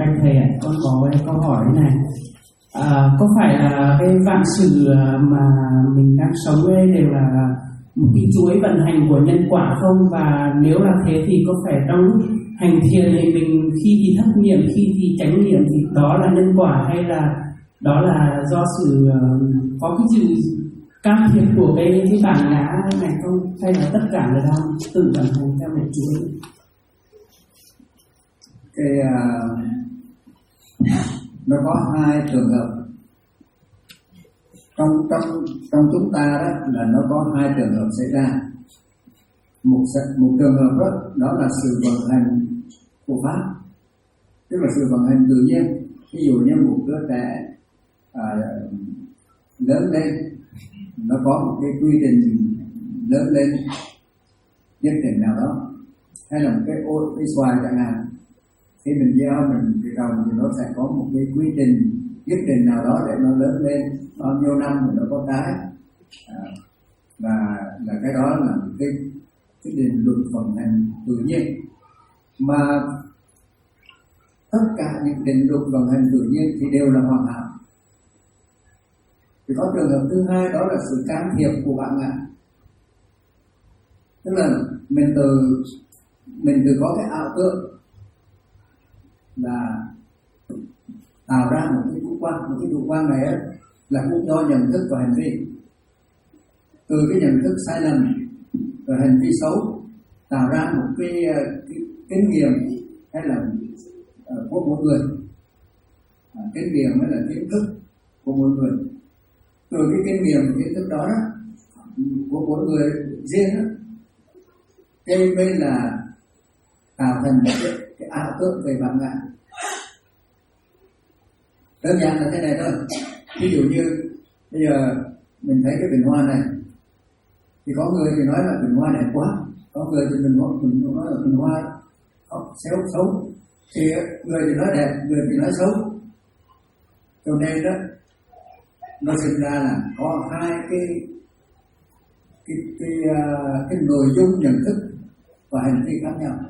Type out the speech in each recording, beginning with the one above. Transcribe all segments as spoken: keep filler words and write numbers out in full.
bạch thầy ạ, con có cái câu hỏi này. À, có phải là cái vạn sự mà mình đang sống đây đều là một cái chuỗi vận hành của nhân quả không? Và nếu là thế thì có phải trong lúc hành thiền thì mình khi thì thất niệm, khi thì chánh niệm thì đó là nhân quả, hay là đó là do sự có cái sự can thiệp của cái cái bản ngã này không, hay là tất cả là đang tự vận hành theo một chuỗi? Cái uh, nó có hai trường hợp trong trong trong chúng ta, đó là nó có hai trường hợp xảy ra. Một một trường hợp đó, đó là sự vận hành của pháp, tức là sự vận hành tự nhiên. Ví dụ như một đứa trẻ à, lớn lên, nó có một cái quy trình lớn lên nhất định nào đó, hay là một cái ô cái xoài chẳng hạn, khi mình gieo mình thì trồng thì nó sẽ có một cái quy trình nhất định nào đó để nó lớn lên, bao nhiêu năm thì nó có trái, à, và là cái đó là cái cái định luật vận hành tự nhiên. Mà tất cả những định luật vận hành tự nhiên thì đều là hoàn hảo. Thì có trường hợp thứ hai, đó là sự can thiệp của bạn ngã, tức là mình từ mình từ có cái ảo tưởng là tạo ra một cái chủ quan, một cái chủ quan này ấy, là cũng do nhận thức và hành vi. Từ cái nhận thức sai lầm và hành vi xấu tạo ra một cái, cái kinh nghiệm hay là uh, của một người, à, kinh nghiệm hay là kiến thức của một người. Từ cái kinh nghiệm và kiến thức đó, đó của mỗi người riêng đó, đây mới là tạo thành một cái, cái ảo tưởng về bản ngã. Đơn giản là thế này thôi. Ví dụ như bây giờ mình thấy cái bình hoa này, thì có người thì nói là bình hoa đẹp quá, có người thì mình nói, mình nói là bình hoa xấu xấu, thì người thì nói đẹp, người thì nói xấu. Cho nên đó, nó sinh ra là có hai cái cái cái, uh, cái nội dung nhận thức và hành vi khác nhau.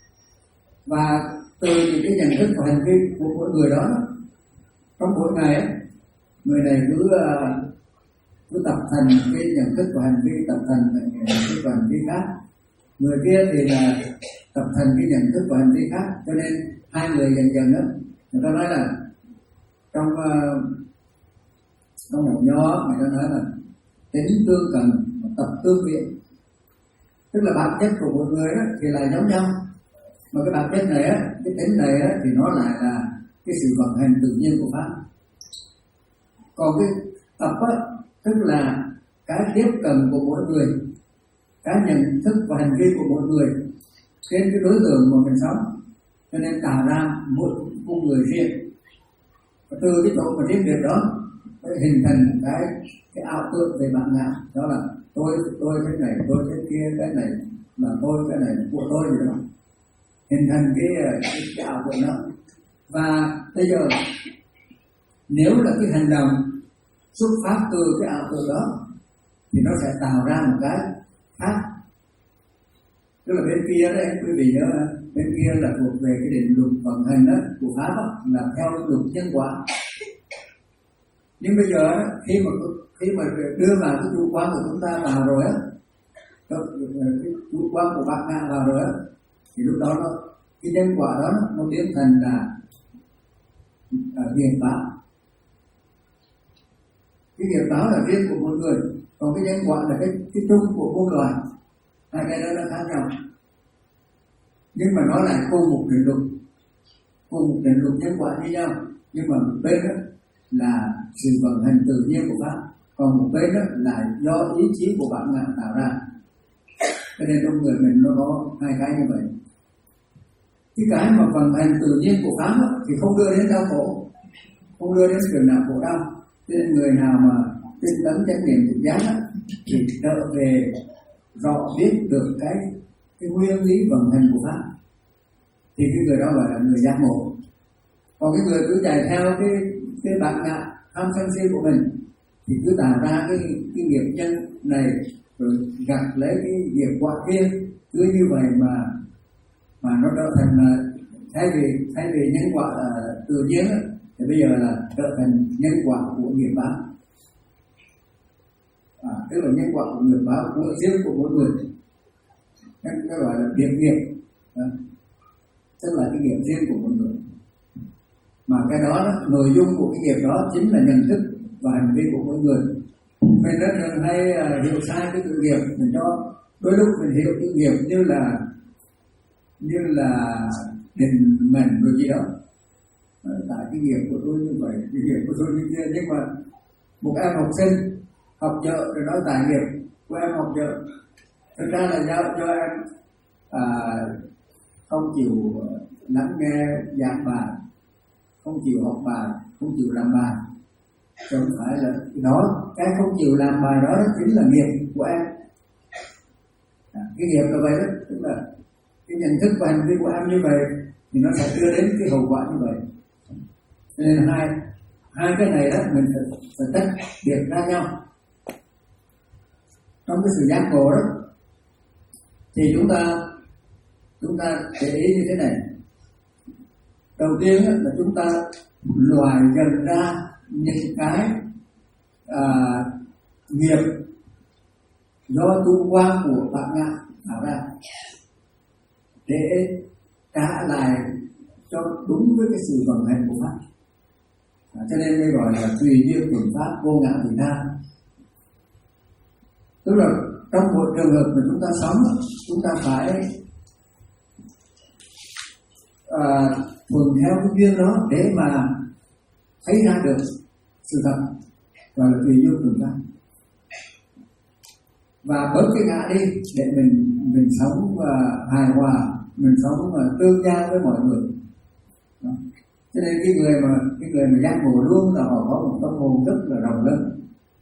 Và từ những cái nhận thức và hành vi của mỗi người đó, trong mỗi ngày ấy, người này cứ uh, cứ tập thành cái nhận thức và hành vi, tập thành nhận thức và hành vi khác. Người kia thì là tập thành cái nhận thức và hành vi khác. Cho nên hai người dần dần đó, người ta nói là trong uh, trong một nhóm, người ta nói là tính tương cần, tập tương biện. Tức là bản chất của một người đó thì là giống nhau, mà cái bản chất này á, cái tính này á, thì nó lại là cái sự vận hành tự nhiên của pháp. Còn cái tập á, tức là cái tiếp cận của mỗi người, cái nhận thức và hành vi của mỗi người trên cái đối tượng mà mình sống, cho nên tạo ra một con người riêng. Và từ cái chỗ mà riêng biệt đó mới hình thành cái cái ảo tưởng về bản ngã, đó là tôi tôi cái này, tôi cái kia, cái này là tôi, cái này là của tôi gì đó, hình thành cái cái, cái ảo tưởng đó. Và bây giờ nếu là cái hành động xuất phát từ cái ảo tưởng đó thì nó sẽ tạo ra một cái khác. Tức là bên kia đấy, quý vị nhớ, bên kia là thuộc về cái định luật vận hành đó của pháp đó, là theo luật nhân quả. Nhưng bây giờ khi mà khi mà đưa vào cái chủ quan của chúng ta vào rồi á, cái chủ quan của bạn ngã vào rồi á, thì lúc đó nó, cái nhân quả đó nó biến thành là nghiệp báo. Cái nghiệp báo là riêng của một người, còn cái nhân quả là cái cái chung của muôn loài. Hai cái đó nó khác nhau, nhưng mà nó lại cùng một định luật, cùng một định luật nhân quả như nhau. Nhưng mà một bên đó là sự vận hành tự nhiên của pháp, còn một bên đó là do ý chí của bạn ngã tạo ra. Cho nên trong người mình nó có hai cái như vậy. Cái cái mà vận hành tự nhiên của pháp đó, thì không đưa đến đau khổ, không đưa đến trường nào khổ đau. Cho nên người nào mà tinh tấn chánh niệm tự giác thì trở về rõ biết được cái cái nguyên lý vận hành của pháp, thì cái người đó gọi là người giác ngộ. Còn cái người cứ chạy theo cái cái bản ngã tham sân si của mình thì cứ tạo ra cái cái nghiệp nhân này rồi gặt lấy cái nghiệp quả kia, cứ như vậy mà mà nó trở thành thay vì thay vì nhân quả uh, tự nhiên đó, thì bây giờ là trở thành nhân quả của nghiệp báo. À, tức là nhân quả của nghiệp báo của riêng của mỗi người, cái gọi là nghiệp nghiệp, à, tức là cái nghiệp riêng của mỗi người. Mà cái đó, đó nội dung của cái nghiệp đó chính là nhận thức và hành vi của mỗi người. Mình rất thường hay uh, hiểu sai cái tự nghiệp, mình cho đôi lúc mình hiểu tự nghiệp như là như là định mệnh rồi gì đó. À, tại cái nghiệp của tôi như vậy, cái nghiệp của tôi như kia, nhưng mà một em học sinh học chợ rồi nói tài nghiệp của em học chợ, thực ra là do cho em à, không chịu lắng nghe giảng bài, không chịu học bài, không chịu làm bài. Chứ không phải là đó, cái không chịu làm bài đó chính là nghiệp của em. À, cái nghiệp là vậy đó, tức là cái nhận thức và hành vi của em như vậy thì nó sẽ đưa đến cái hậu quả như vậy. Nên hai hai cái này đó mình phải, phải tách biệt ra nhau. Trong cái sự giác ngộ đó thì chúng ta chúng ta để ý như thế này. Đầu tiên là chúng ta loại dần ra những cái à, nghiệp do tu quan của bạn ngạ tạo ra để trả lại cho đúng với cái sự vận hành của pháp. À, cho nên mới gọi là tùy duyên thuận pháp, vô ngã vị tha. Tức là trong một trường hợp mà chúng ta sống, chúng ta phải à, thuận theo cái duyên đó để mà thấy ra được sự thật, gọi là tùy duyên thuận pháp. Và bớt cái ngã đi để mình mình sống và hài hòa, mình sống và tương giao với mọi người. Đó. Cho nên cái người mà cái người mà giác ngộ luôn là họ có một tâm hồn rất là rộng lớn.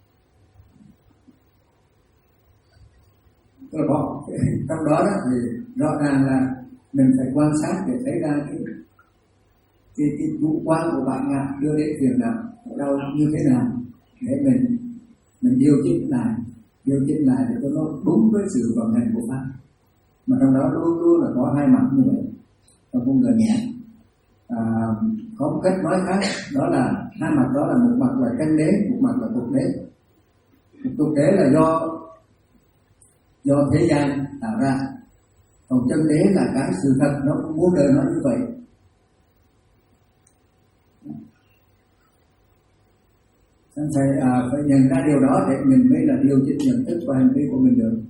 Tức là họ trong đó, đó thì rõ ràng là mình phải quan sát để thấy ra cái cái, cái chủ quan của bạn ngạ đưa đến phiền não ở đâu như thế nào để mình mình điều chỉnh lại điều chỉnh lại để cho nó đúng với sự vận hành của pháp. Mà trong đó luôn luôn là có hai mặt như vậy trong con người nhé. À, có một cách nói khác, đó là hai mặt đó là một mặt là chân đế, một mặt là tục đế. Tục đế là do do thế gian tạo ra, còn chân đế là cái sự thật nó muốn đời nó như vậy. Nên phải, à, phải nhận ra điều đó để mình mới là điều chỉnh nhận thức và hành vi của mình được.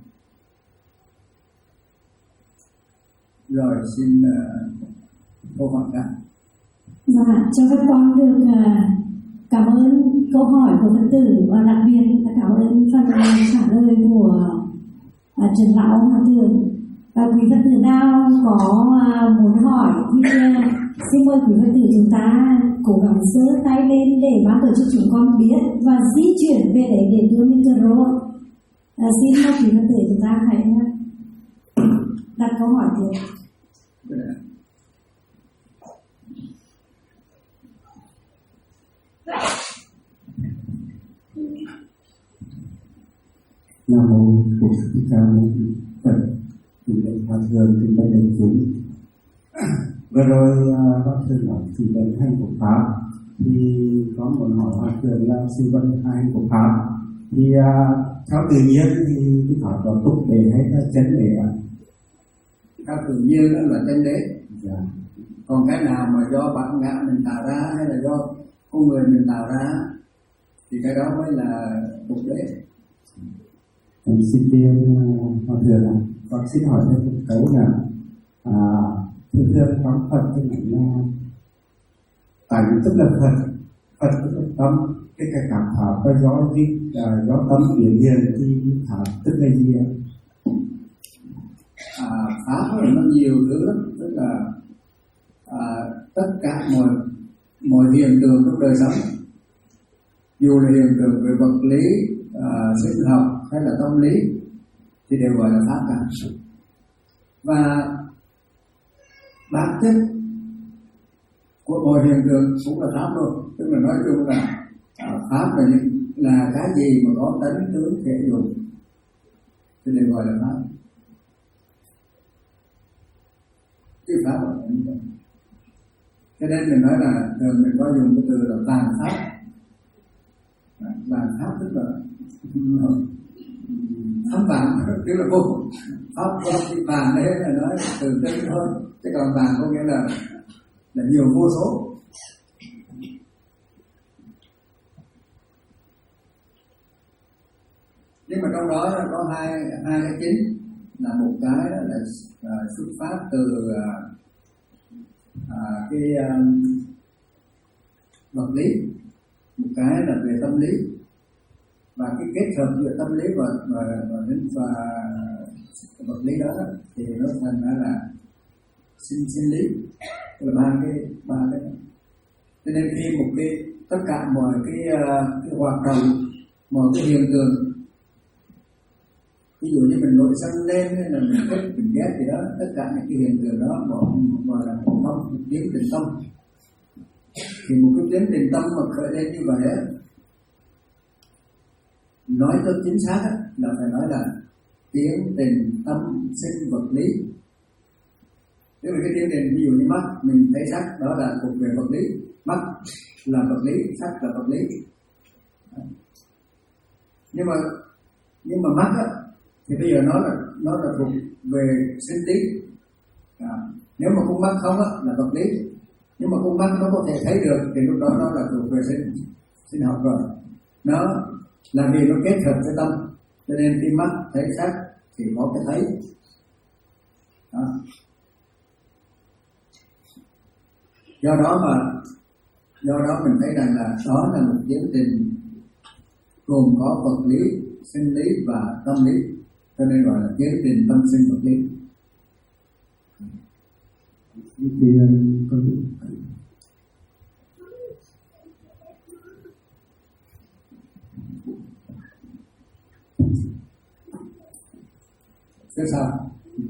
Rồi xin uh, câu hỏi khác. Dạ, cho các con được uh, cảm ơn câu hỏi của Phật tử và đặc biệt là cảm ơn phần trả lời của uh, Trần Lão Hòa Thượng. Và quý Phật tử nào có uh, muốn hỏi thì uh, xin mời quý Phật tử chúng ta cố gắng giơ tay lên để ban tổ chức chúng con biết và di chuyển về đấy để đưa micro. Uh, xin mời quý Phật tử chúng ta hãy uh, đặt câu hỏi tiếp. Nam mô Bổn Sư Thích Ca Mâu Ni Phật. Kính lạy Hòa Thượng, kính lạy đại chúng. Vừa rồi Hòa Thượng nói sự vận hành của pháp, thì có muốn hỏi Hòa Thượng là sự vận hành của pháp thì theo tự nhiên thì cái pháp đó tốt để hay là chân để ạ? Theo tự nhiên đó là chân đế. Dạ. Còn cái nào mà do bản ngã mình tạo ra hay là do con người mình tạo ra thì cái đó mới là tục đế. Em xin tiên Hòa Thượng ạ. Con xin hỏi thêm một câu là à, thường thường trong Phật thì là tánh tức là Phật, Phật tức là tâm, cái cái cảm pháp và do gì à, do tâm biểu hiện thì pháp tức là gì ạ? À, pháp là nó nhiều thứ lắm, tức là à, tất cả mọi mọi hiện tượng trong đời sống, dù là hiện tượng về vật lý, à, sinh học hay là tâm lý thì đều gọi là pháp cả. Và bản chất của mọi hiện tượng cũng là pháp luôn. Tức là nói chung là à, pháp là những là cái gì mà có tánh tướng thể dụng thì đều gọi là pháp. Cái pháp là như vậy. Cho nên mình nói là thường mình có dùng cái từ là tàn pháp. Tàn pháp tức là thấm vàng, tức là vô pháp vô cái vàng đấy là nói từ tên thôi, chứ còn vàng có nghĩa là là nhiều vô số. Nhưng mà trong đó có hai hai cái chính, là một cái là, là, là xuất phát từ à, cái um, vật lý, một cái là về tâm lý, và cái kết hợp giữa tâm lý và và và, và, và vật lý đó thì nó thành ra là sinh sinh lý, tức là ba cái ba cái. Cho nên khi một cái tất cả mọi cái, cái hoạt động, mọi cái hiện tượng, ví dụ như mình nổi sân lên hay là mình thích mình ghét gì đó, tất cả những cái hiện tượng đó gọi gọi là một tâm, một tiếng tình tâm. Thì một cái tiếng tình tâm mà khởi lên như vậy á, nói cho chính xác á, là phải nói là tiếng tình tâm sinh vật lý. Tức là cái tiếng tình, ví dụ như mắt mình thấy sắc, đó là thuộc về vật lý, mắt là vật lý, sắc là vật lý. Nhưng mà nhưng mà mắt á thì bây giờ nó là nó là thuộc về sinh lý. À, nếu mà con mắt không á là vật lý, nhưng mà con mắt nó có thể thấy được thì lúc đó nó là thuộc về sinh sinh học rồi. Nó là vì nó kết hợp với tâm, cho nên khi mắt thấy sắc thì có cái thấy. Đó. Do đó mà do đó mình thấy rằng là đó là một tiến trình gồm có vật lý, sinh lý và tâm lý, cho nên gọi là tiến trình tâm sinh vật lý. Thì có Thế sao?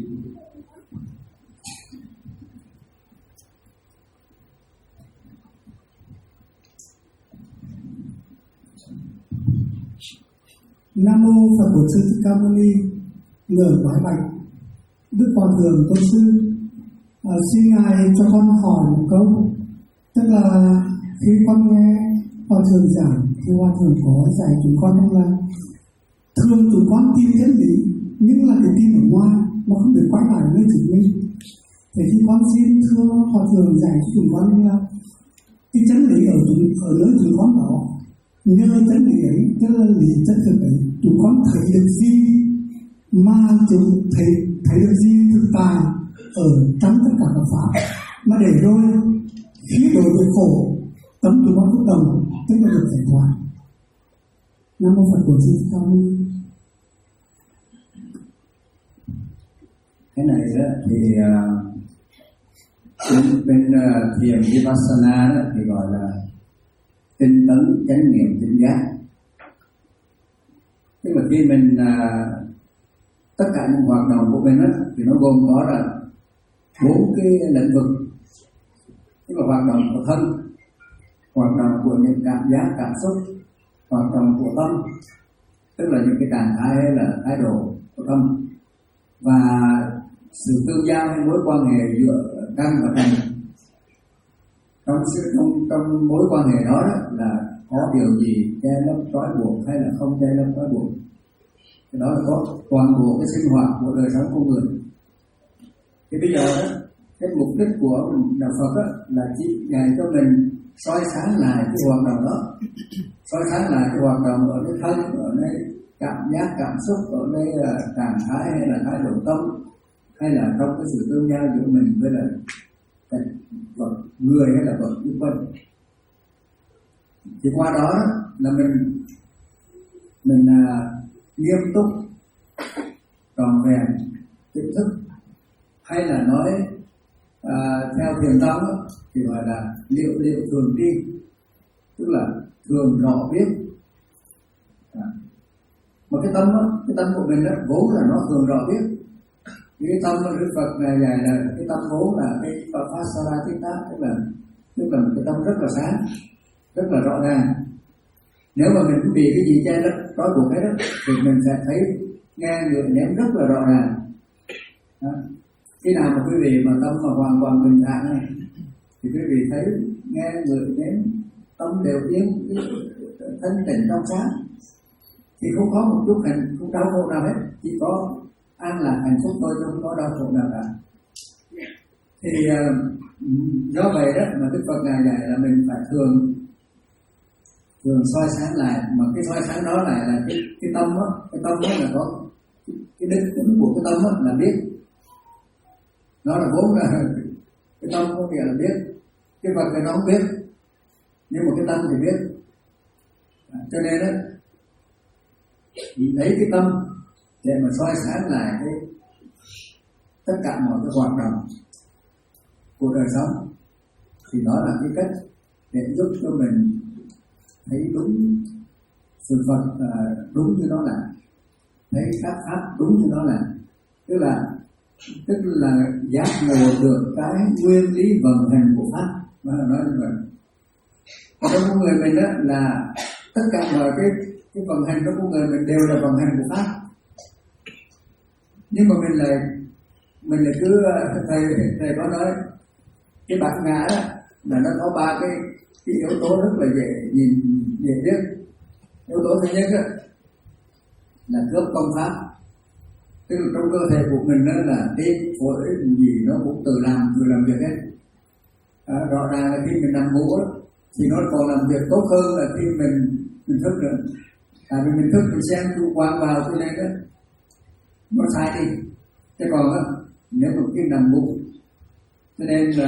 Nam mô Phật Bổn Sư Thích Ca Mâu Ni. Người quái bạch Đức Hòa Thượng Tôn Sư, à, xin ngài cho con hỏi một câu. Tức là khi con nghe Hòa Thượng giảng thì Hòa Thượng có dạy chúng con rằng là thường chúng con tin chân lý nhưng là cái tin ở ngoài mà không được quay lại nơi chứng minh. Thế thì con xin thưa Hòa Thượng dạy cho chúng con là cái chân lý ở chúng ở nơi chúng con đó, nhờ chân lý ấy, tức là lý chân thực ấy, chúng con thấy được gì mà chúng thấy thấy được gì thực tại ở trong tất cả các pháp, mà để rồi khi đối với khổ tấm chúng con phúc đồng, tức là được giải thoát. Nam mô Phật Bổn Sư Thích Ca Mâu Ni. Cái này đó thì uh, bên uh, thiền Vipassana đó thì gọi là tinh tấn chánh niệm tỉnh giác. Tức là khi mình uh, tất cả những hoạt động của mình đó, thì nó gồm có là bốn cái lĩnh vực, tức là hoạt động của thân, hoạt động của những cảm giác cảm xúc, hoạt động của tâm, tức là những cái trạng thái hay là thái độ của tâm, và sự tương giao hay mối quan hệ giữa căn và trần. Trong, trong, trong mối quan hệ đó, đó là có điều gì che lấp trói buộc hay là không che lấp trói buộc. Cái đó là có toàn bộ cái sinh hoạt của đời sống con người. Thì bây giờ đó, cái mục đích của đạo Phật đó, là chỉ dạy cho mình soi sáng lại cái hoạt động đó, soi sáng lại cái hoạt động ở nơi thân, ở nơi cảm giác cảm xúc, ở nơi uh, trạng thái hay là thái độ tâm, hay là trong cái sự tương giao giữa mình với là cái vật người hay là vật xung quanh. Thì qua đó là mình mình uh, nghiêm túc trọn vẹn kiến thức, hay là nói à, theo thiền tông thì gọi là liệu liệu thường tri, tức là thường rõ biết. À. Mà cái tâm đó, cái tâm của mình đó vốn là nó thường rõ biết. Cái tâm của Đức Phật này dạy là cái tâm vốn là cái Vipassana, tức là tức là cái tâm rất là sáng, rất là rõ ràng. Nếu mà mình bị cái gì che lấp trói buộc hết đó, thì mình sẽ thấy nghe người ném rất là rõ ràng. Đó. Khi nào mà quý vị mà tâm mà hoàn toàn bình thản này, thì quý vị thấy nghe người đến tâm đều yên thanh tịnh trong sáng, thì không có một chút hành không đau khổ nào hết, chỉ có an lạc hạnh phúc thôi, không có đau khổ nào cả. Thì uh, do vậy đó mà Đức Phật ngài dạy là mình phải thường thường soi sáng lại, mà cái soi sáng đó lại là cái cái tâm đó, cái tâm đó là có cái đức tính của cái tâm đó là biết, nó là vốn là cái tâm có nghĩa là biết, cái vật cái nó không biết, nhưng mà cái tâm thì biết. À, cho nên đó chỉ lấy cái tâm để mà soi sáng lại cái tất cả mọi cái hoạt động của đời sống, thì đó là cái cách để giúp cho mình thấy đúng sự vật uh, đúng như nó là, thấy các pháp đúng như nó là, tức là tức là giác ngộ được cái nguyên lý vận hành của pháp. Đó là nói như vậy. Ở trong con người mình đó là tất cả mọi cái cái vận hành trong con người mình đều là vận hành của pháp, nhưng mà mình lại mình lại cứ thầy thầy có nói cái bát ngã đó là nó có ba cái cái yếu tố rất là dễ nhìn dễ biết. Yếu tố thứ nhất đó là cướp công pháp, tức là trong cơ thể của mình đó là tim phổi gì nó cũng tự làm tự làm việc hết. À, rõ ràng là khi mình nằm ngủ đó, thì nó còn làm việc tốt hơn là khi mình mình thức nữa. Tại vì mình thức mình xem chủ quan vào cho nên đó nó sai đi. Chứ còn đó, nếu mà khi nằm ngủ, cho nên là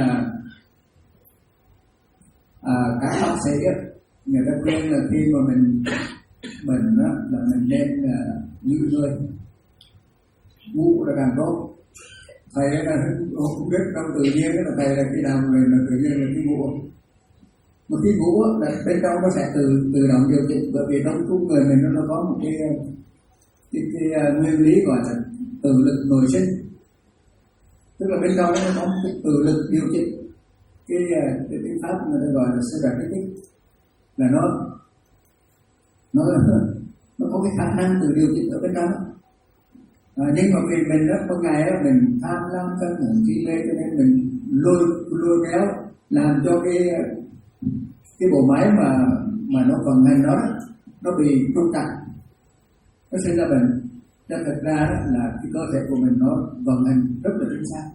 à, các bác sĩ đó, người ta khuyên là khi mà mình mình đó, là mình nên là nghỉ ngơi, ngủ là càng tốt. Thầy là không biết trong tự nhiên là thầy là khi nào mình là tự nhiên là khi ngủ, mà khi ngủ là bên trong nó sẽ tự tự động điều chỉnh, bởi vì trong con người mình nó có một cái cái, cái, cái nguyên lý gọi là tự lực nội sinh, tức là bên trong nó có một cái tự lực điều chỉnh. Cái cái tiếng pháp người ta gọi là sympathetic, là nó nó nó có cái khả năng tự điều chỉnh ở bên trong. À, nhưng mà vì mình đó một ngày đó mình tham lam cân hận trí mê, cho nên mình lôi lôi kéo làm cho cái cái bộ máy mà mà nó vận hành đó nó bị trục trặc, nó sinh ra bệnh. Cho thật ra đó là cái cơ thể của mình nó vận hành rất là chính xác.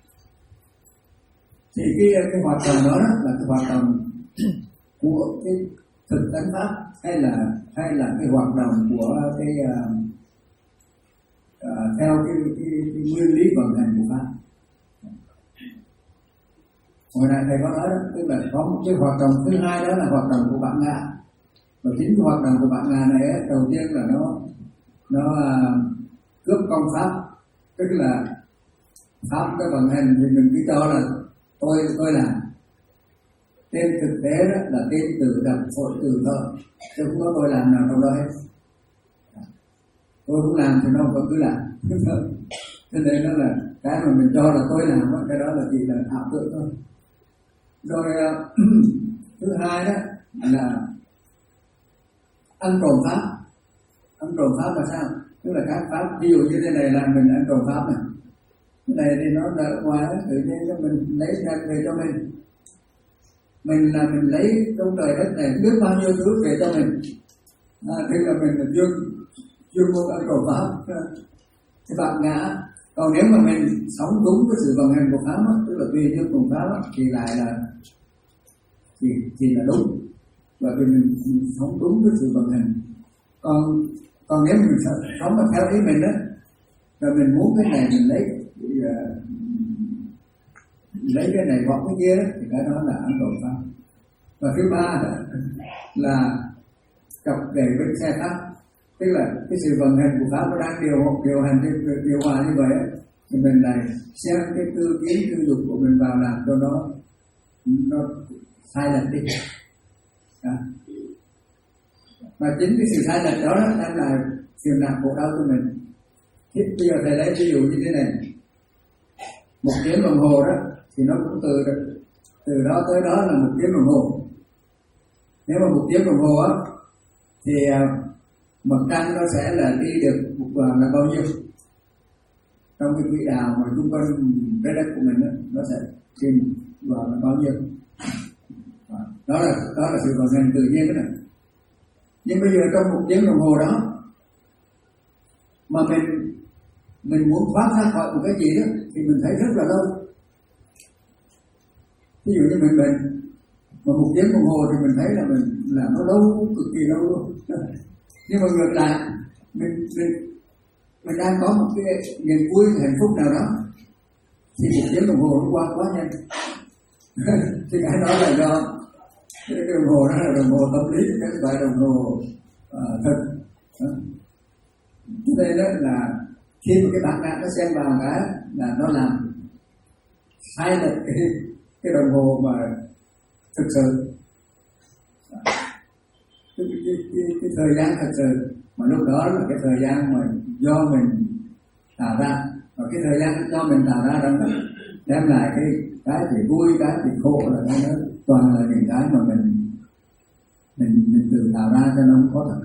Thì cái cái hoạt động đó là cái hoạt động của cái thực tánh pháp, hay là hay là cái hoạt động của cái uh, uh, theo cái, cái, cái nguyên lý vận hành của pháp. Hồi nãy thầy có nói đó, tức là có một cái hoạt động thứ hai, đó là hoạt động của bản ngã. Và chính cái hoạt động của bản ngã này ấy, đầu tiên là nó nó uh, cướp công pháp, tức là pháp cái vận hành thì mình cứ cho là tôi tôi làm. Trên thực tế đó là tên tự đập phổi tự thở, chứ không có tôi làm nào trong đó hết. Tôi cũng làm thì nó vẫn cứ làm. Cho nên đó là cái mà mình cho là tôi làm, cái đó là chỉ là ảo tưởng thôi. Rồi thứ hai đó là ăn trộm pháp. Ăn trộm pháp là sao? Tức là các pháp, ví dụ như thế này là mình ăn trộm pháp này. Cái này thì nó là ngoài đó, tự nhiên cho mình lấy ra về cho mình. Mình là mình lấy trong trời đất này biết bao nhiêu thứ về cho mình. À, thế là mình là dương dương một ăn trộm pháp, cái bạn ngã. Còn nếu mà mình sống đúng với sự vận hành của pháp đó, tức là tùy theo cùng pháp đó, thì lại là thì, thì là đúng, bởi vì mình, mình sống đúng với sự vận hành. Còn còn nếu mình sống mà theo ý mình đó, rồi mình muốn cái này mình lấy thì, uh, lấy cái này bỏ cái kia đó, thì cái đó là ăn trộm pháp. Và thứ ba đó, là cặp kè với xe pháp, tức là cái sự vận hành của pháp nó đang điều điều hành điều, điều hòa như vậy ấy, thì mình lại xem cái tư kiến tư dục của mình vào làm cho nó nó sai lệch đi. Đó. Và chính cái sự sai lệch đó đang là phiền não khổ đau cho mình. Thì bây giờ thầy lấy ví dụ như thế này, một tiếng đồng hồ đó thì nó cũng từ từ đó tới đó là một tiếng đồng hồ. Nếu mà một tiếng đồng hồ á thì mặt trăng nó sẽ là đi được một vòng là bao nhiêu? trong cái quỹ đạo mà xung quanh trái đất của mình đó, nó sẽ tìm vào là bao nhiêu. Đó là đó là sự vận hành tự nhiên đó. Nhưng bây giờ trong một tiếng đồng hồ đó mà mình mình muốn thoát ra khỏi một cái gì đó thì mình thấy rất là lâu. Ví dụ như mình bệnh mà một tiếng đồng hồ thì mình thấy là mình làm nó lâu, cực kỳ lâu luôn. Nhưng mà ngược lại mình mình mình đang có một cái niềm vui hạnh phúc nào đó thì một tiếng đồng hồ nó qua quá nhanh. Thì cái đó là do cái đồng hồ đó là đồng hồ tâm lý, cái phải đồng hồ uh, thật. Cho nên đó là khi mà cái bản năng nó xen vào cái là nó làm sai lệch cái cái đồng hồ mà thực sự cái, cái, cái, cái thời gian thật sự mà lúc đó là cái thời gian mà do mình tạo ra, và cái thời gian do mình tạo ra đó đem lại cái cái thì vui, cái thì khổ, là cái đó toàn là những cái mà mình mình mình tự tạo ra cho nó không có thật.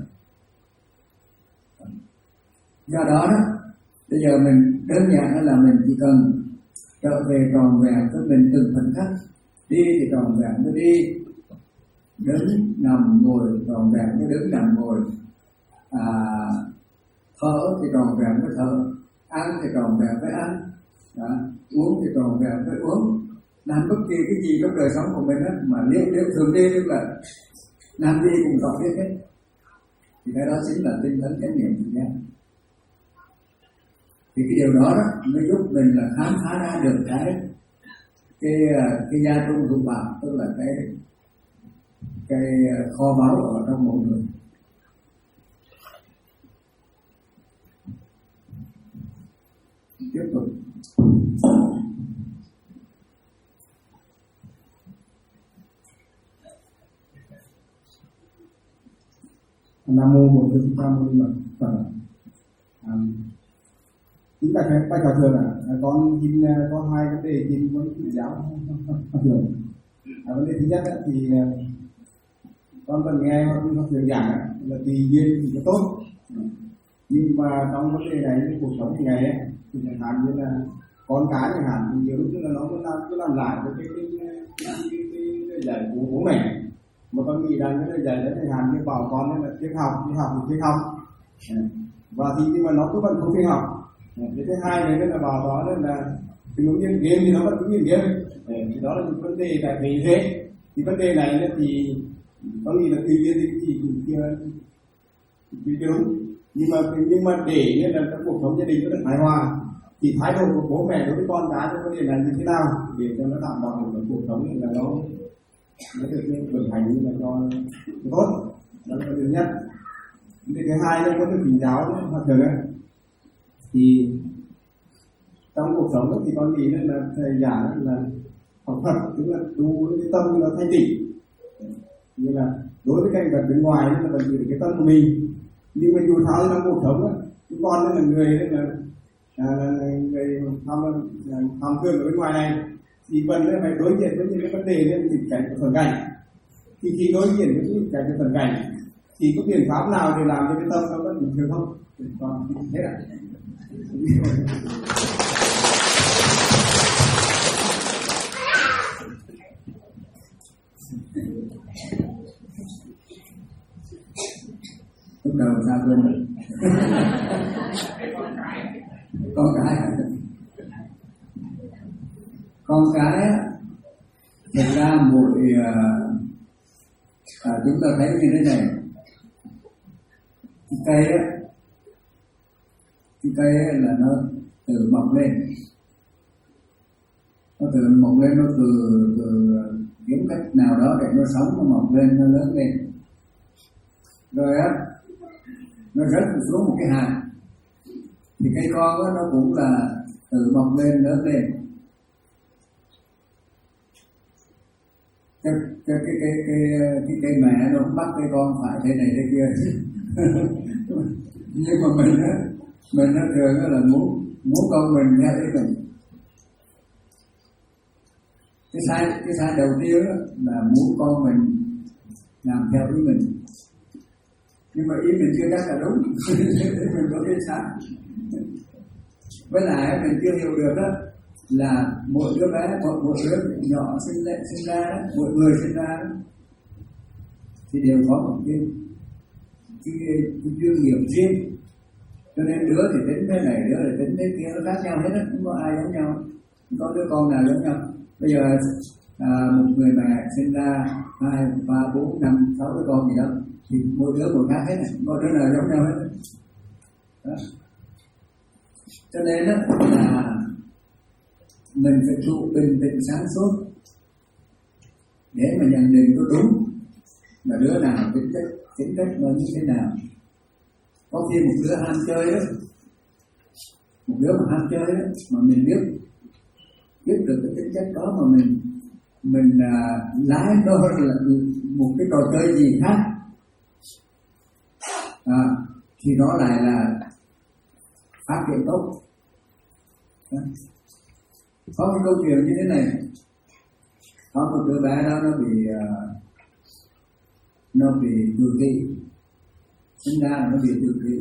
Do đó đó bây giờ mình đơn giản là mình chỉ cần trở về tròn vẹn với mình từng phần khắc. Đi thì tròn vẹn mới đi, đứng nằm ngồi tròn vẹn mới đứng nằm ngồi, à, thở thì tròn vẹn với thở, ăn thì tròn vẹn với ăn, đó, uống thì tròn vẹn với uống. Làm bất kỳ cái gì trong đời sống của mình đó, mà nếu nếu thường đi tức là làm gì cũng rõ biết hết, thì cái đó chính là tinh tấn chánh niệm thời gian. Thì cái điều đó, đó mới giúp mình là khám phá ra được cái cái cái gia trung hữu bảo, tức là cái cái kho báu ở trong mỗi người. Tiếp tục. Nam mô Bổn Sư Thích Ca Mâu Ni Phật. Chính là cái bài trò thường à, con xin có hai vấn đề xin muốn chỉ giáo thường. À, vấn đề thứ nhất ấy, thì con cần nghe con thường giảng là tùy duyên thì có tốt, nhưng mà trong vấn đề này cuộc sống hàng ngày ấy, thì chẳng hạn như là con cái chẳng hạn thì nhiều lúc là nó cứ làm, cứ làm lại với cái cái cái, cái, cái, cái dạy của bố mẹ, mà con nghĩ rằng cái lời dạy đó chẳng hạn như bảo con là tiếp học, đi học thì tiếp học, và thì nhưng mà nó cứ vẫn không tiếp học. Cái thứ hai này là bảo đó là thì ứng nhiên game thì nó vẫn ứng nhiên game, thì đó là một vấn đề tại vì thế thì vấn đề này thì có nghĩ là tùy nhiên thì chỉ cũng chưa chưa đúng, nhưng mà nhưng mà để như là trong cuộc sống gia đình nó được hài hòa thì thái độ của bố mẹ đối với con cái trong vấn đề này như thế nào để cho nó đảm bảo được cuộc sống này là nó nó được vận hành như là cho tốt. Đó là thứ nhất. Vấn đề thứ hai là có được thỉnh giáo hoặc thường ấy, thì trong cuộc sống đó thì con nghĩ là thầy giảng là học Phật, tức là tu cái tâm nó thanh tịnh, như là đối với cảnh vật bên ngoài là vẫn giữ cái tâm của mình, nhưng mà dù sao trong cuộc sống đó, chúng con là người là, là, là người tham tham thương ở bên ngoài này thì vẫn phải đối diện với những cái vấn đề liên tình cảnh của thuận cảnh. Thì khi đối diện với những cảnh của thuận cảnh thì có biện pháp nào để làm cho cái tâm nó vẫn bình thường không? Còn thế ạ. Lúc đầu ra quên rồi. Con cái con cái thực ra mỗi à, chúng ta thấy như thế này, cái cây á, cái cây là nó tự mọc lên, nó tự mọc lên, nó từ từ kiếm cách nào đó để nó sống, nó mọc lên, nó lớn lên, rồi á nó rớt xuống một cái hạt, thì cây con đó, nó cũng là tự mọc lên, lớn lên. Cái cái cái cái cái cái cây mẹ nó không bắt cây con phải thế này thế kia. Nhưng mà mình á, mình nó thường là muốn muốn con mình theo ý mình. Cái sai cái sai đầu tiên là muốn con mình làm theo ý mình, nhưng mà ý mình chưa chắc là đúng. Mình có cái sai. Với lại mình chưa hiểu được đó là mỗi đứa bé, mỗi, mỗi đứa nhỏ sinh lên sinh ra đó, mỗi người sinh ra đó, thì đều có một cái cái, cái duyên nghiệp riêng. Cho nên đứa thì tính thế này, đứa thì tính thế kia, nó khác nhau hết á, không có ai giống nhau, không có đứa con nào giống nhau. Bây giờ à, một người mẹ sinh ra hai, ba, bốn, năm, sáu đứa con gì đó, thì mỗi đứa một khác hết, không có đứa nào giống nhau hết. Đó. Cho nên đó là mình phải trụ bình tĩnh sáng suốt để mà nhận định có đúng là đứa nào tính cách tính cách nó như thế nào. Có khi một đứa ham chơi đó, một đứa mà ham chơi đó mà mình biết biết được cái tính cách đó mà mình mình à, lái nó là một cái trò chơi gì khác à, thì nó lại là phát triển tốt. Đó. Có cái câu chuyện như thế này, có một đứa bé đó nó bị uh, nó bị tự kỷ, sinh ra là nó bị tự kỷ.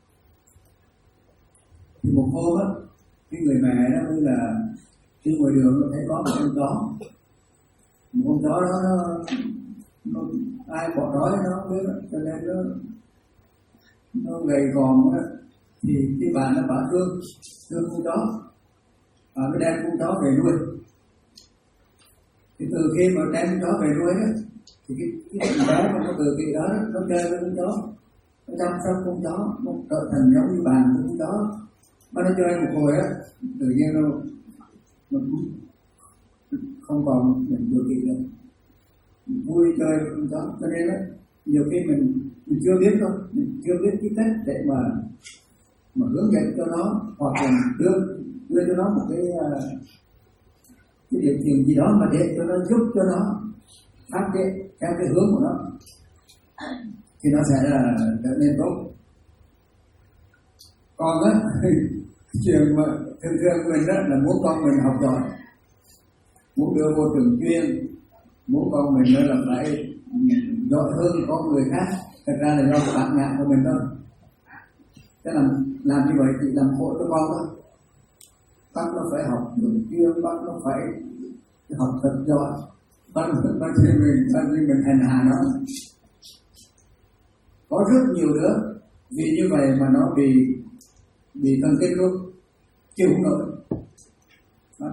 Thì một hôm á, cái người mẹ đó mới là đi ngoài đường nó thấy có một con chó, một con chó đó nó, nó ai bỏ đói nó biết, cho nên nó nó gầy gò á, thì cái bạn nó bảo thương thương con chó và mới đem con chó về nuôi. Thì từ khi mà đem con chó về nuôi á, thì cái cái con bé con tự kỷ đó nó chơi với con chó, nó chăm sóc con chó, nó trở thành giống như bạn của con chó. Mà nó chơi một hồi á, tự nhiên nó, nó không còn mình tự kỷ nữa, vui chơi với con chó. Cho nên á, nhiều khi mình mình chưa biết thôi, mình chưa biết cái cách để mà mà hướng dẫn cho nó, hoặc là đưa đưa cho nó một cái cái điều kiện gì đó mà để cho nó giúp cho nó phát triển theo cái hướng của nó, thì nó sẽ là trở nên tốt. Còn á, chuyện mà thường thường mình đó là muốn con mình học giỏi, muốn đưa vô trường chuyên, muốn con mình nó là phải giỏi hơn con người khác, thật ra là do cái bản ngã của mình thôi. Thế là làm như vậy thì làm khổ cho con thôi. Bắt nó phải học đường chuyên, bắt nó phải học thật giỏi, bắt bắt thì mình bắt thì mình hành hạ nó. Có rất nhiều đứa vì như vậy mà nó bị bị thần kinh luôn, chịu không nổi. Đó.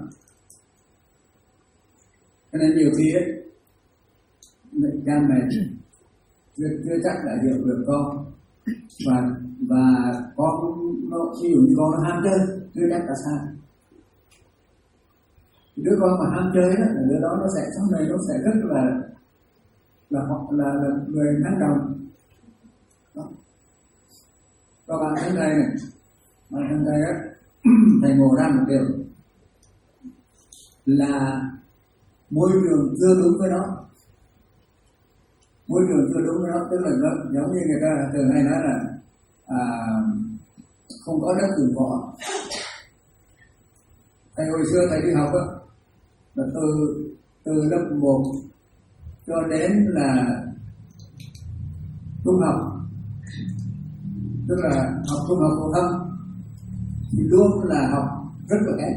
Cho nên nhiều khi ấy, cha mẹ chưa, chưa chắc đã hiểu được con, và và con nó ví dụ như con nó ham chơi, chưa chắc đã sai. Đứa con mà ham chơi đó, đứa đó nó sẽ sau này nó sẽ rất là là họ là, là người năng động. Đó. Và bạn thân này này, bạn thân này á, thầy ngộ ra một điều là môi trường chưa đúng với nó, môi trường chưa đúng với nó, tức là nó giống như người ta thường hay nói là à, không có đất dụng võ. Thầy hồi xưa thầy đi học á, là từ từ lớp một cho đến là trung học, tức là học trung học phổ thông, thì luôn là học rất là kém.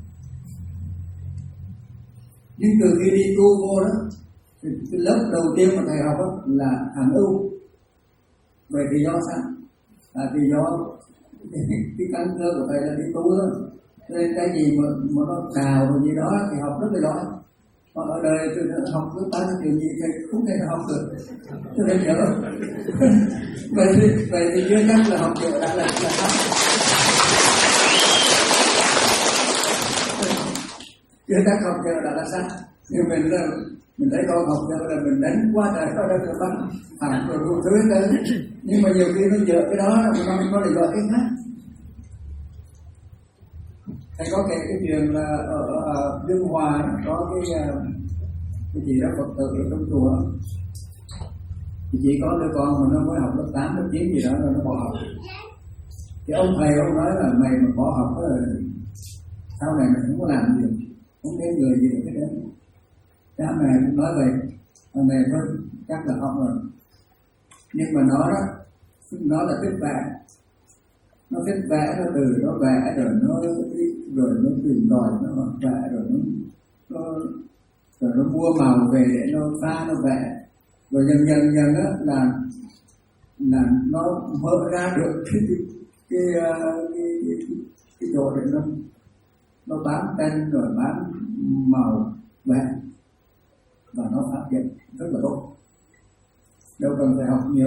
Nhưng từ khi đi tu vô đó, thì cái lớp đầu tiên mà thầy học đó là hạng ưu. Vậy thì do sao? Là vì do cái căn cơ của thầy là đi tu đó, nên cái gì mà, mà nó cào rồi gì đó thì học rất là giỏi. Còn ở đời tôi học cứ tám cái điều gì thì không thể học được, cho nên nhớ. vậy thì vậy thì chưa chắc là học được đã là là học. Chưa chắc học được đã là sao? Nhưng mình là mình thấy con học được là mình đánh quá trời có đâu được bằng thẳng rồi đủ thứ hết. Nhưng mà nhiều khi nó dở cái đó là nó nó lại gọi cái khác. Thầy có kể cái chuyện là ở, ở Dương Hòa có cái cái gì đó Phật tử ở trong chùa, thì chỉ có đứa con mà nó mới học lớp tám, lớp chín gì đó rồi nó bỏ học. Thì ông thầy ông nói là mày mà bỏ học đó, sau này mày không có làm gì, không thấy người gì được cái đó. Cha mẹ cũng nói vậy, mẹ thôi chắc là học rồi. Nhưng mà nó đó, nó là tích vàng, nó thích vẽ, nó từ nó vẽ rồi nó rồi nó tìm tòi, nó vẽ rồi nó nó rồi nó mua màu về để nó pha nó vẽ, rồi dần dần dần đó là là nó mở ra được cái cái cái, cái, cái, cái chỗ để nó nó bán tranh rồi bán màu vẽ và nó phát triển rất là tốt, đâu cần phải học nhiều.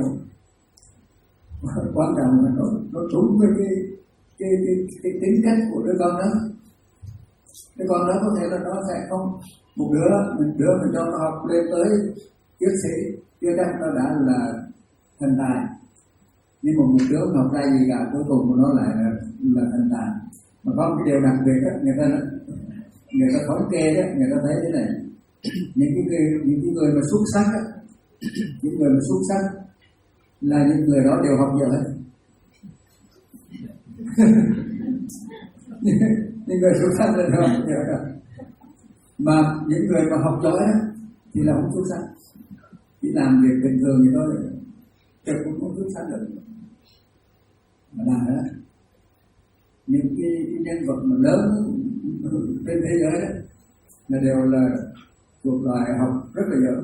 Quan trọng là nó nó trúng với cái cái cái, cái tính cách của đứa con đó. Đứa con đó có thể là nó sẽ không, một đứa mình đứa mình cho nó học lên tới tiến sĩ chưa chắc nó đã là thành tài, nhưng mà một đứa học ra gì cả cuối cùng của nó lại là, là thành tài. Mà có một cái điều đặc biệt đó, người ta người ta thống kê đó, người ta thấy thế này, những cái người, những cái người mà xuất sắc đó, những người mà xuất sắc là những người đó đều học giỏi. Những người xuất sắc là đều học giỏi đó. Mà những người mà học giỏi đó, thì là không xuất sắc, chỉ làm việc bình thường thì thôi, chứ cũng không xuất sắc được. Mà là đó, những cái, cái nhân vật mà lớn trên thế giới đó là đều là thuộc loại học rất là giỏi.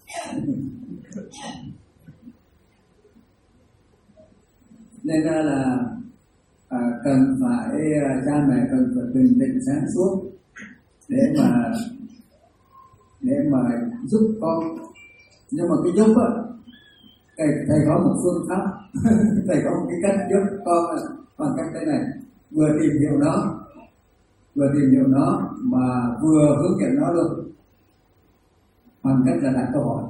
Nên ra là à, cần phải à, cha mẹ cần phải bình tĩnh sáng suốt để mà để mà giúp con. Nhưng mà cái giúp á, thầy, thầy có một phương pháp thầy có một cái cách giúp con bằng cách thế này, vừa tìm hiểu nó vừa tìm hiểu nó mà vừa hướng dẫn nó luôn, bằng cách là đặt câu hỏi.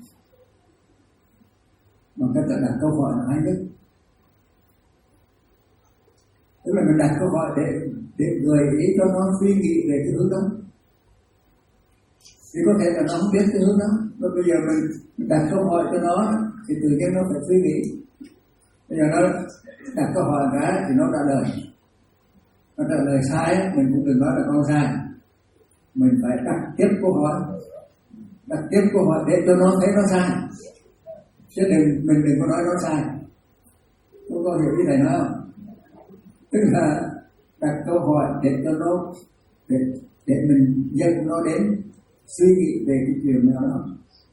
Bằng cách là đặt câu hỏi là hay nhất. Tức là mình đặt câu hỏi để để gợi ý cho nó suy nghĩ về cái hướng đó. Thì có thể là nó không biết cái hướng đó, và bây giờ mình, mình đặt câu hỏi cho nó thì tự nhiên nó phải suy nghĩ. Bây giờ nó đặt câu hỏi cái thì nó trả lời. Nó trả lời sai, mình cũng đừng nói là con sai. Mình phải đặt tiếp câu hỏi, đặt tiếp câu hỏi để cho nó thấy nó sai, chứ đừng mình đừng có nói nó sai. Không có hiểu như thầy nói không? Tức là đặt câu hỏi để cho nó để, để mình dẫn nó đến suy nghĩ về cái chuyện nào đó.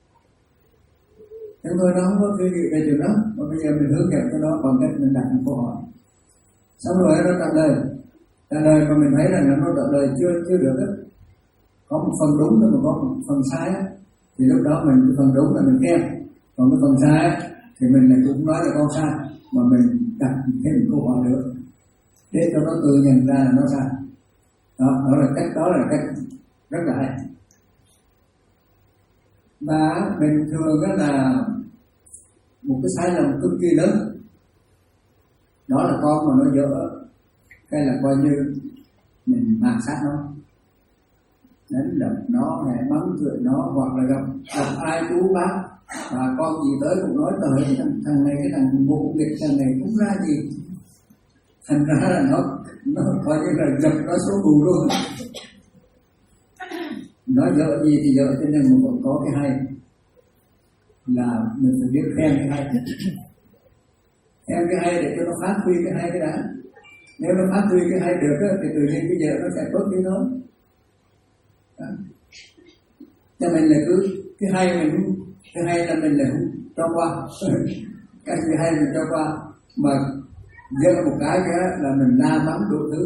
Thế thôi nó không có suy nghĩ về chuyện đó, mà bây giờ mình hướng dẫn cho nó bằng cách mình đặt một câu hỏi. Xong rồi nó trả lời, trả lời mà mình thấy rằng là nó trả lời chưa chưa được đó. Có một phần đúng rồi mà có một phần sai đó. Thì lúc đó mình cái phần đúng là mình khen, còn cái phần sai thì mình lại cũng nói là con sai, mà mình đặt thêm một câu hỏi nữa để cho nó tự nhận ra là nó sai. Đó, đó là cách đó là cách rất là hay. Và bình thường đó là một cái sai lầm cực kỳ lớn, đó là con mà nó dở cái là coi như mình mạt sát nó, đánh đập nó hay mắng chửi nó, hoặc là gặp gặp ai chú bác và con gì tới cũng nói tới thằng, thằng này cái thằng bộ nghịch thằng này cũng ra gì, thành ra là nó nó coi như là dập nó xuống bù luôn. Nói dở gì thì dở, cho nên mình còn có cái hay là mình phải biết khen cái hay, khen cái hay để cho nó phát huy cái hay cái đã. Nếu nó phát huy cái hay được đó, thì tự nhiên cái dở nó sẽ tốt với nó. Đó. Cho nên là cứ cái hay mình cái hay là mình lại không cho qua cái gì hay mình cho qua, mà dở một cái cái là mình la mắng đủ thứ.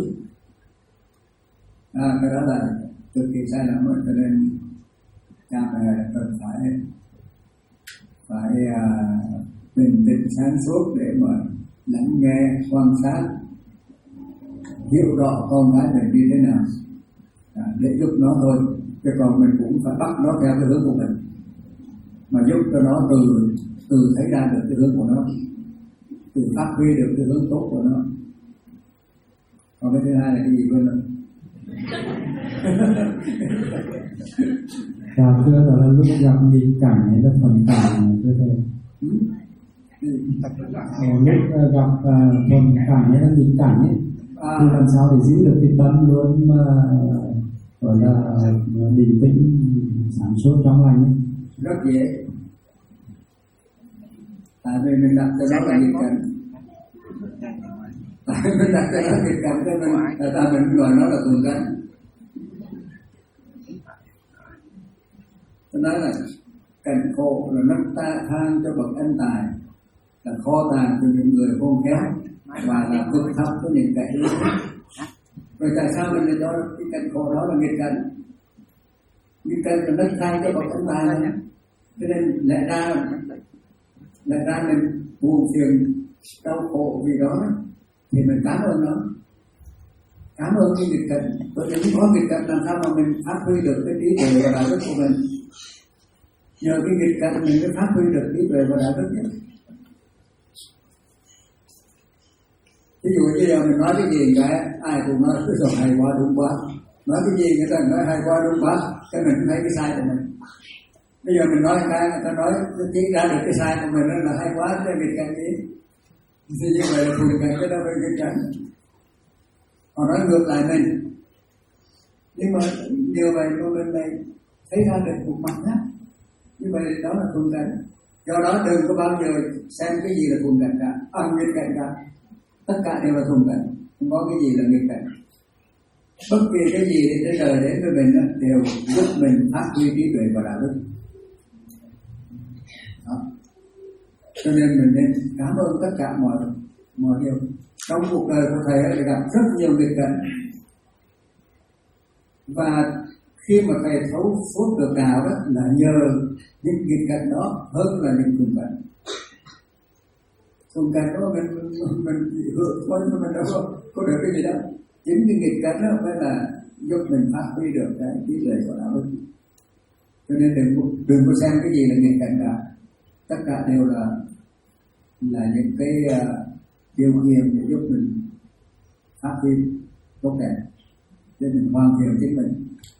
À, cái đó là cực kỳ sai lầm đó. Cho nên cha mẹ cần phải phải à, bình tĩnh sáng suốt để mà lắng nghe, quan sát, hiểu rõ con cái mình như thế nào, à, để giúp nó thôi. Chứ còn mình cũng phải bắt nó theo cái hướng của mình, mà giúp cho nó từ từ thấy ra được cái hướng của nó, từ phát huy được cái hướng tốt của nó. Còn cái thứ hai là cái gì quên rồi? Và thưa là lúc gặp nghịch cảnh hay là thuận cảnh thưa thầy. Lúc gặp thuận cảnh hay là nghịch cảnh ấy, thì làm sao để giữ được cái tâm luôn mà gọi là bình tĩnh, sáng suốt trong lành ấy? Rất dễ. Tại vì mình đặt cho nó là nghịch cảnh. tại mình đặt cho nó nghịch cảnh cho mình, tại ta mình gọi nó là thuần cảnh. Tôi nói là cảnh khổ là nấc ta than cho bậc anh tài, là kho tàng của những người khôn khéo và là cực thấp của những kẻ yếu. Rồi tại sao mình lại cho cái cảnh khổ đó là nghịch cảnh? Nghịch cảnh là nấc than cho bậc anh tài này. Cho nên lẽ ra lẽ ra mình buồn phiền đau khổ vì đó thì mình cảm ơn nó, cảm ơn cái nghịch cảnh. Bởi vì có nghịch cảnh làm sao mà mình phát huy được cái trí tuệ và đạo đức của mình. Nhờ cái nghịch cảnh mình mới phát huy được trí tuệ và đạo đức nhất. Ví dụ như giờ mình nói cái gì cái ai cũng nói cái rồi hay quá đúng quá, nói cái gì người ta nói hay quá đúng quá, cái mình thấy cái sai của mình. Bây giờ mình nói cái người ta nói chỉ ra được cái sai của mình đó là hay quá, cái nghịch cảnh gì thì như vậy là thuần cảnh, cái đó là nghịch cảnh. Họ nói ngược lại mình, nhưng mà như vậy mà mình này thấy ra được một mặt khác, như vậy đó là thuần cảnh. Do đó đừng có bao giờ xem cái gì là thuần cảnh cả, à, nghịch cảnh cả. Tất cả đều là thuần cảnh, không có cái gì là nghịch cảnh. Bất kỳ cái gì trên đời đến với mình đều giúp mình phát huy trí tuệ và đạo đức. Đó. Cho nên mình nên cảm ơn tất cả mọi mọi điều. Trong cuộc đời của thầy thầy gặp rất nhiều nghịch cảnh, và khi mà thầy thấu suốt được đạo đó là nhờ những nghịch cảnh đó hơn là những thuần cảnh. Thuần cảnh đó mình mình hưởng thôi, nhưng mình đâu có, có được cái gì đâu. Chính cái nghịch cảnh đó mới là giúp mình phát huy được cái trí tuệ của đạo đức. Cho nên đừng đừng có xem cái gì là nghịch cảnh cả, tất cả đều là là những cái uh, điều kiện để giúp mình phát huy tốt đẹp, để mình hoàn thiện chính mình.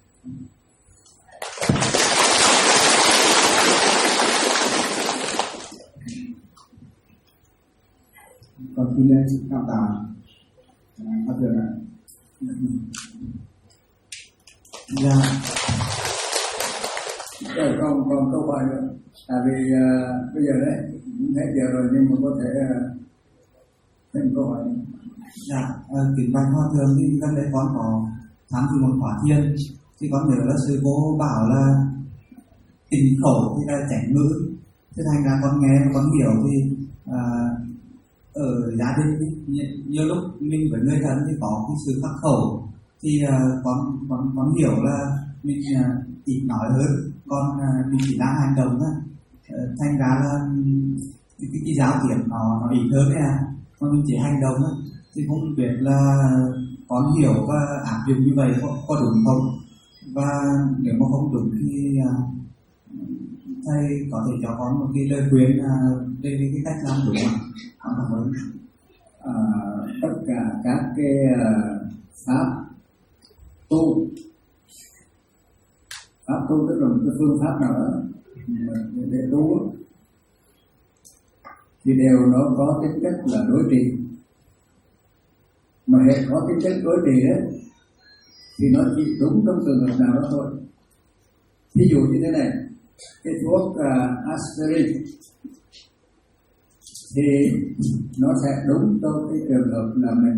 Còn khi lên cảm tạ phát biểu này. Dạ. Rồi còn còn câu hỏi nữa, tại vì uh, bây giờ đấy hết giờ rồi, nhưng mà có thể uh, thêm câu hỏi. Dạ, uh, kính bạch hòa thượng, thì gần đây con có tham dự một khóa thiền, thì con nhớ là sư cô bảo là tình khẩu thì là chánh ngữ, thế thành ra con nghe con hiểu thì uh, ở gia đình nhiều lúc mình với người thân thì có cái sự khắc khẩu, thì uh, con con con hiểu là mình uh, ít nói hơn, còn uh, mình chỉ đang hành động thôi, uh, thành ra là cái, cái, cái giáo tiếp nó nó ít hơn đấy à, còn mình chỉ hành động thôi, thì không biết là con hiểu và áp dụng như vậy có, có đúng không, và nếu mà không đúng thì uh, thầy có thể cho con một cái lời khuyên uh, về cái cách làm đúng không? À, tất cả các cái uh, pháp tu, pháp tu tức là một cái phương pháp nào đó để, để tu thì đều nó có tính chất là đối trị, mà hệ có tính chất đối trị đấy thì nó chỉ đúng trong trường hợp nào đó thôi. Ví dụ như thế này, cái thuốc uh, aspirin thì nó sẽ đúng trong cái trường hợp là mình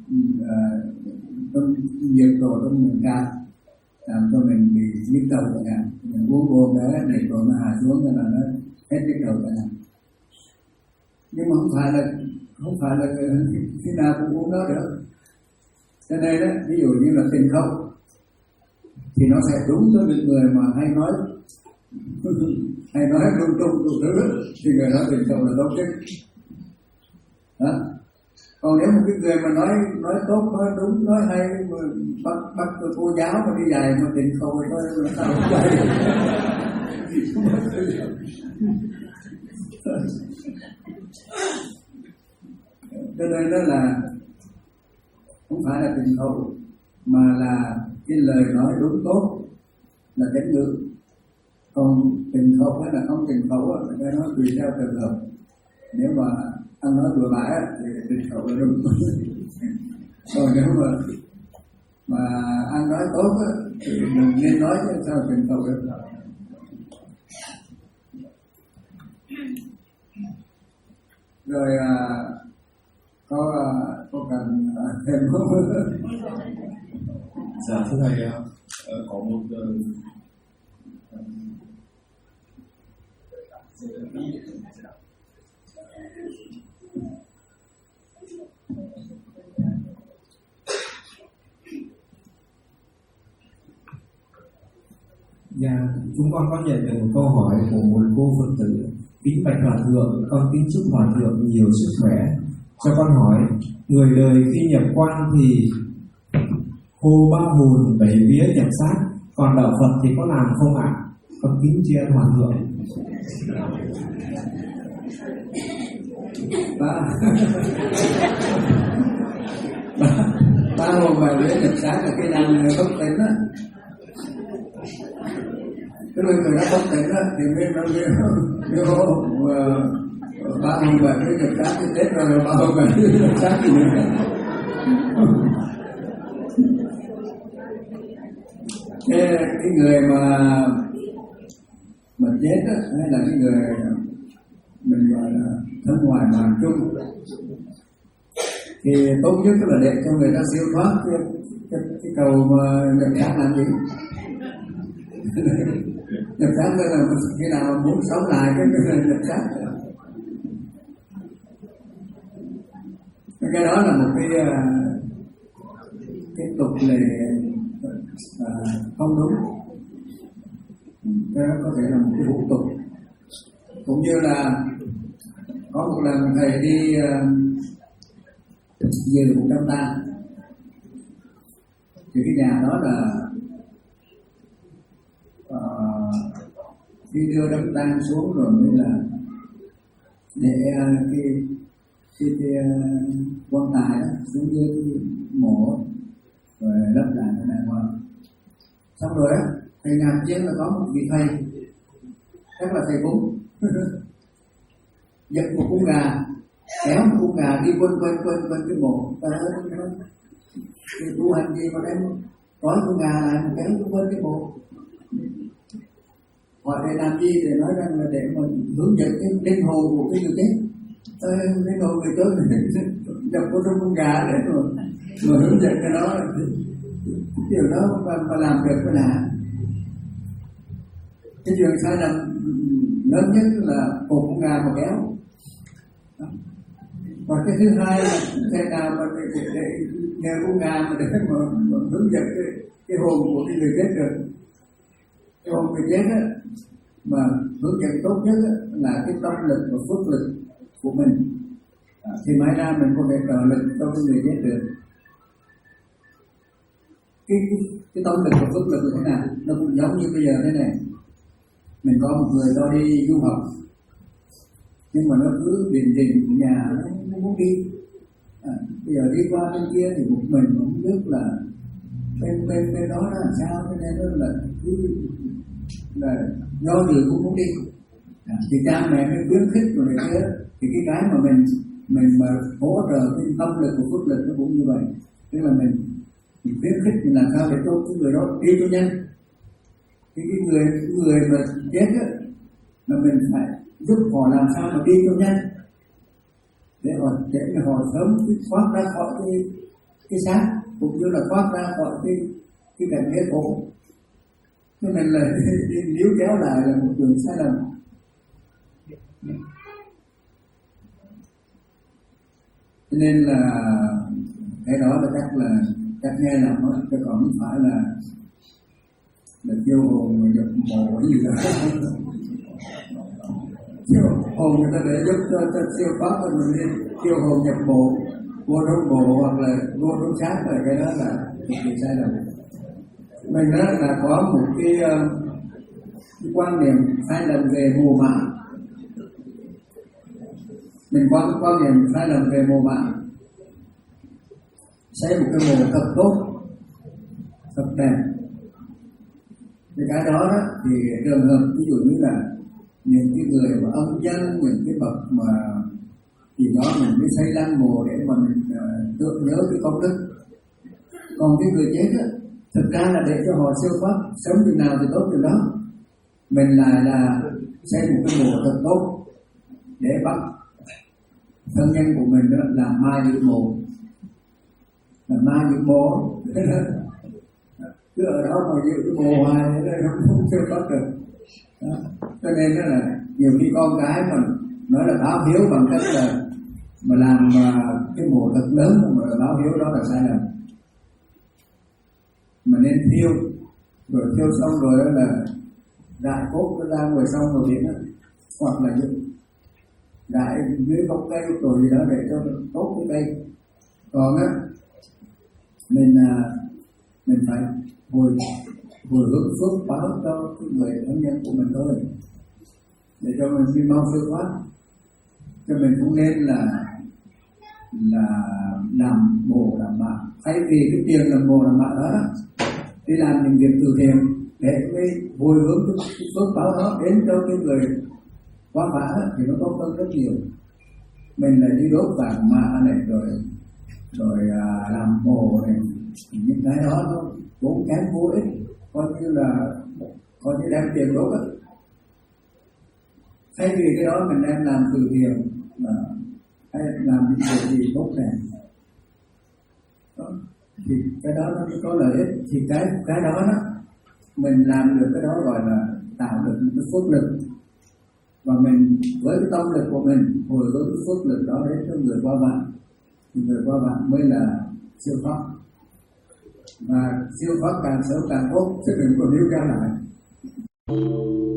uh, nhiệt độ trong mình cao, làm cho mình bị nhức đầu chẳng hạn, mình uống uống đấy để độ nó hạ xuống là nó hết nhức đầu chẳng hạn. Nhưng mà không phải là không phải là khi nào cũng uống nó được. Cho nên đó, ví dụ như là tình khẩu thì nó sẽ đúng cho những người mà hay nói hay nói lung tung đủ thứ thì người đó tình khẩu là tốt chứ. Đó. Còn nếu một cái người mà nói nói tốt, nói đúng, nói hay, mà bắt bắt cô giáo mà đi dạy mà tình khẩu thì thôi là sao không vậy? Cho nên đó là không phải là tình khẩu, mà là cái lời nói đúng tốt là chánh ngữ. Còn tình khẩu hay là không tình khẩu là cái nó tùy theo trường hợp. Nếu mà anh nói bừa bãi thì tình khẩu là đúng. Còn nếu mà mà anh nói tốt thì mình nên nói chứ sao tình khẩu được. Rồi à, có có cần thêm không? Dạ thưa thầy, có một Dạ, chúng con có nhận được một câu hỏi của một cô Phật tử: kính bạch hòa thượng, con kính chúc hòa thượng nhiều sức khỏe. Cho con hỏi, người đời khi nhập quan thì hô ba hồn bảy vía nhập xác, còn đạo Phật thì có làm không ạ? Con kính tri ân hòa thượng. ba ba ba hồn bảy vía nhập xác là cái nào người bất tỉnh á. Cái người người đó bất tỉnh á thì biết nó biết biết hồn ba hồn bảy vía nhập xác thì chết rồi, ba hồn bảy vía nhập xác thì nữa. Cái, cái người mà mà chết á, hay là cái người mình gọi là thân ngoài màn chung, thì tốt nhất là để cho người ta siêu thoát cái, cái, cái cầu mà nhập xác làm gì. Nhập xác đây là khi nào mà muốn sống lại cái cái nhập xác. Cái đó là một cái cái tục lệ à, không đúng. Cái đó có thể là một cái hủ tục. Cũng như là có một lần thầy đi uh, dự một đám tang, thì cái nhà đó là uh, khi đưa đám tang xuống rồi mới là để uh, cái cái, cái uh, quan tài đó xuống dưới cái mộ rồi lấp lại cái này qua. Xong rồi á, thầy ngạc nhiên là có một vị thầy, chắc là thầy cúng, giật một con gà, kéo một con gà đi quanh quanh quanh quanh cái mộ. Ta nói cái tu hành gì mà đem trói con gà lại mà kéo quanh cái mộ. Hỏi để làm gì? Để nói rằng là để mà hướng dẫn cái linh hồn của cái người chết. Tôi linh hồn người chết nhập vô trong con gà để mà, mà hướng dẫn cái đó. Điều đó mà, mà làm được cái lạ. Cái chuyện sai lầm lớn nhất là cột con gà mà kéo. Và cái thứ hai là thế nào mà để, để, để nhờ con gà mà để mà, mà hướng dẫn cái, cái hồn của cái người chết được. Cái hồn người chết á, mà hướng dẫn tốt nhất á, là cái tâm lực và phước lực của mình. À, thì mai ra mình có thể trợ lực cho cái người chết được. Cái, cái, cái tâm lực và phước lực như thế nào? Nó cũng giống như bây giờ thế này. Mình có một người đó đi du học, nhưng mà nó cứ đình đình ở nhà, nó không muốn đi. À, bây giờ đi qua bên kia thì một mình không biết là bên bên bên đó là sao, cho nên nó là cứ là do dự cũng muốn đi. À, thì cha mẹ mới khuyến khích rồi này kia, thì cái cái mà mình mình mà hỗ trợ cái tâm lực của phước lực nó cũng như vậy. Tức là mình mình khuyến khích mình làm sao để cho cái người đó đi cho nhanh. Cái, cái người cái người mà chết á, là mình phải giúp họ làm sao mà đi cho nhanh, để họ để họ sớm thoát ra khỏi cái cái xác, cũng như là thoát ra khỏi cái cái cảnh ghế khổ. Cho nên là níu kéo lại là một đường sai lầm. Cho nên là cái đó là chắc là chắc nghe là nó chứ còn không phải là là chiêu hồn người nhập mộ gì đó. Chiêu hồn người ta để giúp cho, cho siêu thoát cho mình đi chiêu hồn nhập mộ, vô trong mộ hoặc là vô trong xác, là cái đó là cực kỳ sai lầm. Mình đó là có một cái, cái quan niệm sai lầm về mồ mả. Mình có cái quan niệm sai lầm về mồ mả. Xây một cái mộ thật tốt, thật đẹp. Thì cái đó, đó thì trường hợp ví dụ như là những cái người mà âm dân, những cái bậc mà thì đó mình mới xây lăng mộ để mà mình uh, tưởng nhớ cái công đức. Còn cái người chết á, thực ra là để cho họ siêu thoát, sống từ nào thì tốt từ đó. Mình lại là xây một cái mộ thật tốt để bắt thân nhân của mình đó là ma dự mộ, là ma dự mộ cứ ở đó mà dự mộ hoài thế này không không chưa có được đó. Cho nên đó là nhiều khi con cái mà nói là báo hiếu bằng cách là mà làm mà cái mộ thật lớn mà báo hiếu đó là sai lầm. Mà nên thiêu, rồi thiêu xong rồi đó là đại cốt nó ra ngoài xong rồi đến đó, hoặc là những đại dưới gốc cây rồi gì đó để cho tốt cái cây. Còn á mình à, mình phải hồi hồi hướng phước báo cho cái người thân nhân của mình thôi, để cho mình đi mau phước quá. Cho mình cũng nên là là làm bồ làm bạc, thay vì cái tiền làm bồ làm bạc đó đi làm những việc từ thiện để cái hồi hướng cái phước báo đó đến cho cái người quá vã thì nó tốt hơn rất nhiều. Mình là đi đốt vàng mã này rồi rồi à, làm bồ này, những cái đó nó vốn kém vô ích, coi như là coi như đem tiền đốt á. Thay vì cái đó mình đem làm từ thiện là hay làm những việc gì tốt đẹp đó, thì cái đó nó có lợi ích. Thì cái cái đó đó mình làm được cái đó gọi là tạo được một cái phước lực, và mình với cái tâm lực của mình hồi hướng cái phước lực đó đến cho người qua vạn, thì người qua vạn mới là siêu pháp. Và siêu pháp càng sớm càng tốt, chứ đừng có níu kéo lại.